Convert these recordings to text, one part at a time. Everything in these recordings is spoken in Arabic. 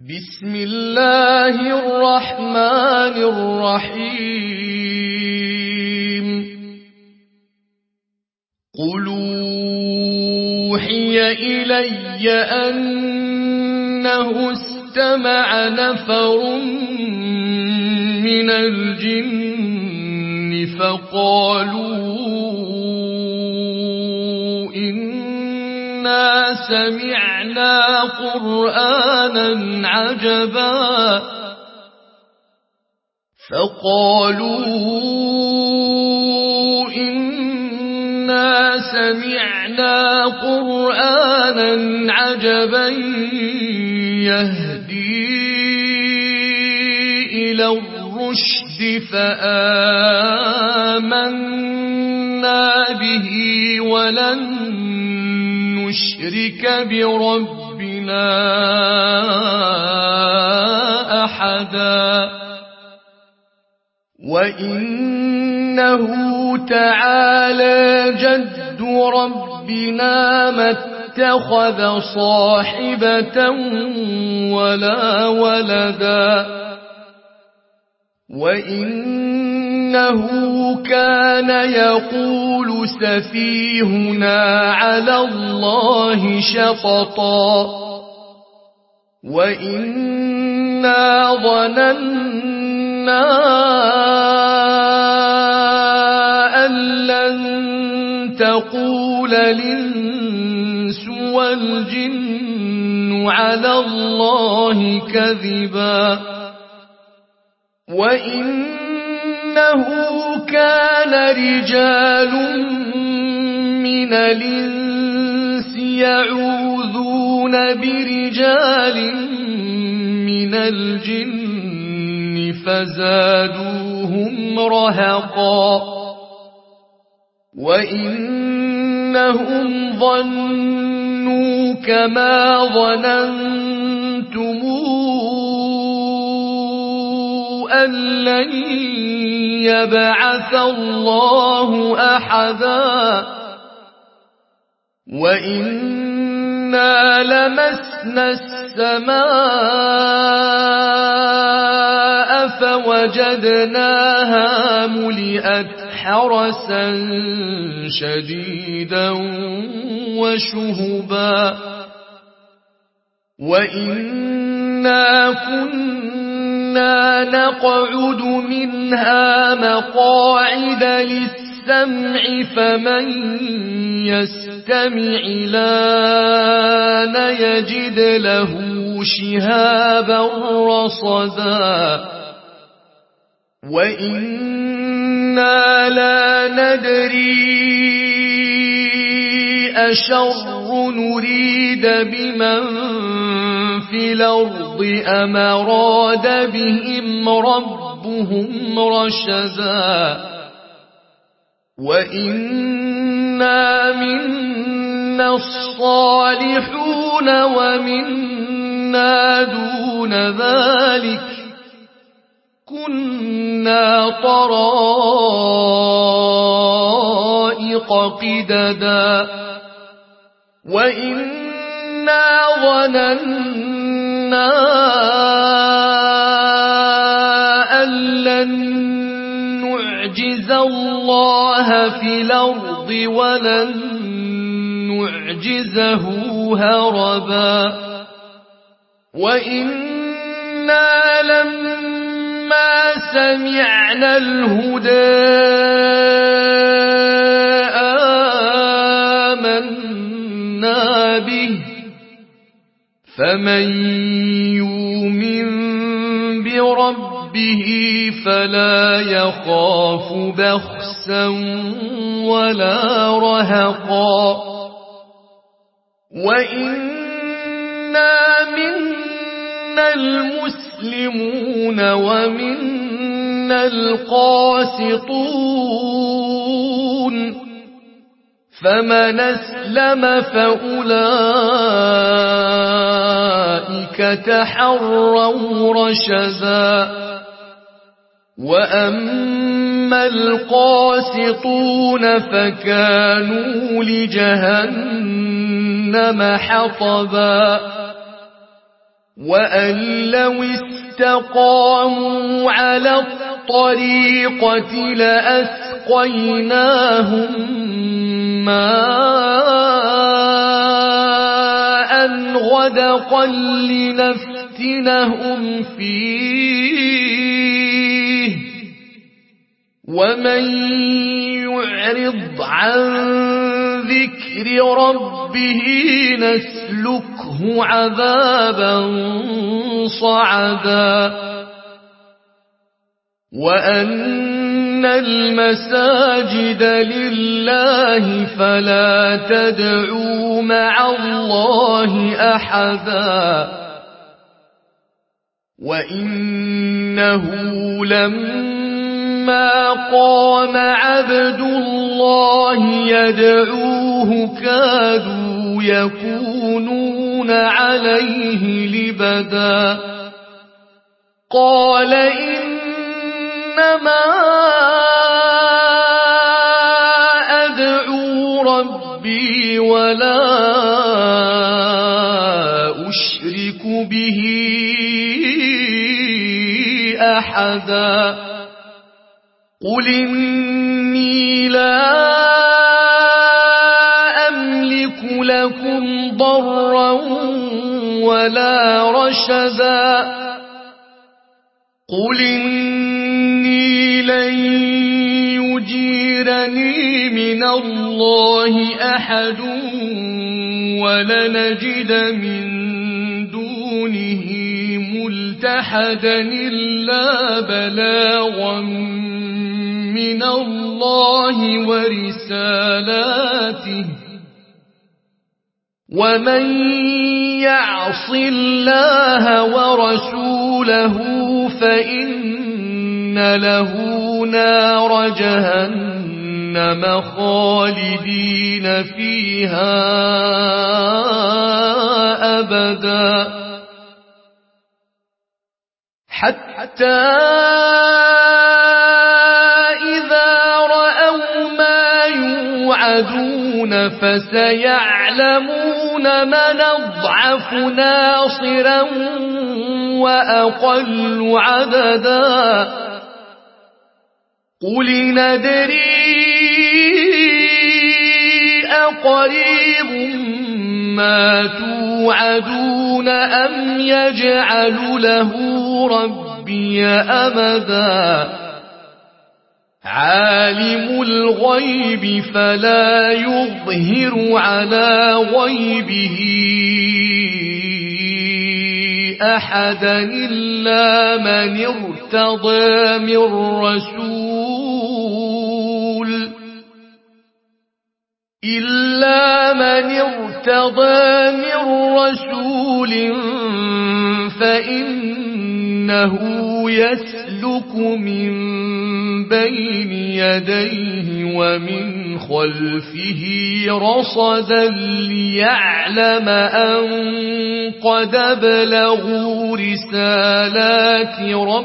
بسم الله الرحمن الرحيم قل أوحي إلي أنه استمع نفر من الجن فقالوا إنا سمعنا قرآنا عجبا يهدي إلى الرشد فآمنا به ولن نشرك بربنا أحدا وإنه تعالى جد ربنا ما اتخذ صاحبة ولا ولدا وإنه كان يقول سفيهنا على الله شططا وإنا ظننا أن لن تقول الإنس والجن على الله كذبا وإنه كان رجال من الإنس يعوذون برجال من الجن فزادوهم رهقا وإنهم ظنوا كما ظننتم أن لن يبعث الله أحدا وإنا لمسنا السماء فوجدناها ملئت حرسا شديدا وشهبا وإنا كنا نقعد منها مقاعد للسمع فمن يستمع الآن يجد له شهابا رصدا وإنا لا ندري أشر نريد بمن في الأرض أم أراد بهم ربهم رشدا وإنا منا الصالحون ومنا دون ذلك كنا طرائق قددا وإنا ظننا أن لن نعجز الله في الأرض ولن نعجزه هربا وإنا لما سمعنا الهدى آمنا به فمن يؤمن بربه فلا يخاف بخسا ولا رهقا وإنا منا المسلمون ومنا القاسطون فمن أسلم فأولئك تحروا رشدا وأما القاسطون فكانوا لجهنم حطبا وأن لو استقاموا على الطريقة لأسقيناهم ماء غدقا لنفتنهم فيه ومن يعرض عن ذكر ربه نسلكه عذابا صعدا وأن المساجد لله فلا تدعوا مع الله أحدا وإنه لما قام عبد الله يدعوه كادوا يكونون عليه لبدا قال إنما أدعو ربي ولا أشرك به أحدا قل إني لا أملك لكم ضرا ولا رشدا قل إني لن يجيرني من الله أحد ولنجد من دونه ملتحدا إلا بلاغا من الله ورسالاته ومن يعص الله ورسوله فإن له نار جهنم خالدين فيها أبدا حتى إذا رأوا ما يوعدون فسيعلمون من أضعف ناصرا وأقل عددا قل ندري أقريب ما توعدون أم يجعل له ربي أمدا عالم الغيب فلا يظهر على غيبه أحدا إلا من ارتضى من رسول فإنه يسلك من بين يديه ومن خلفه رصدا ليعلم أن قد بلغوا رسالات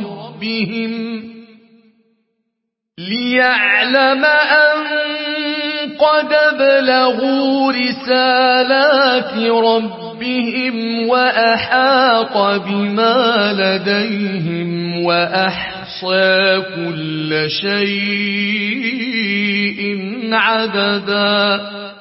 ربهم وأحاط بما لديهم وأحصى كل شيء عددا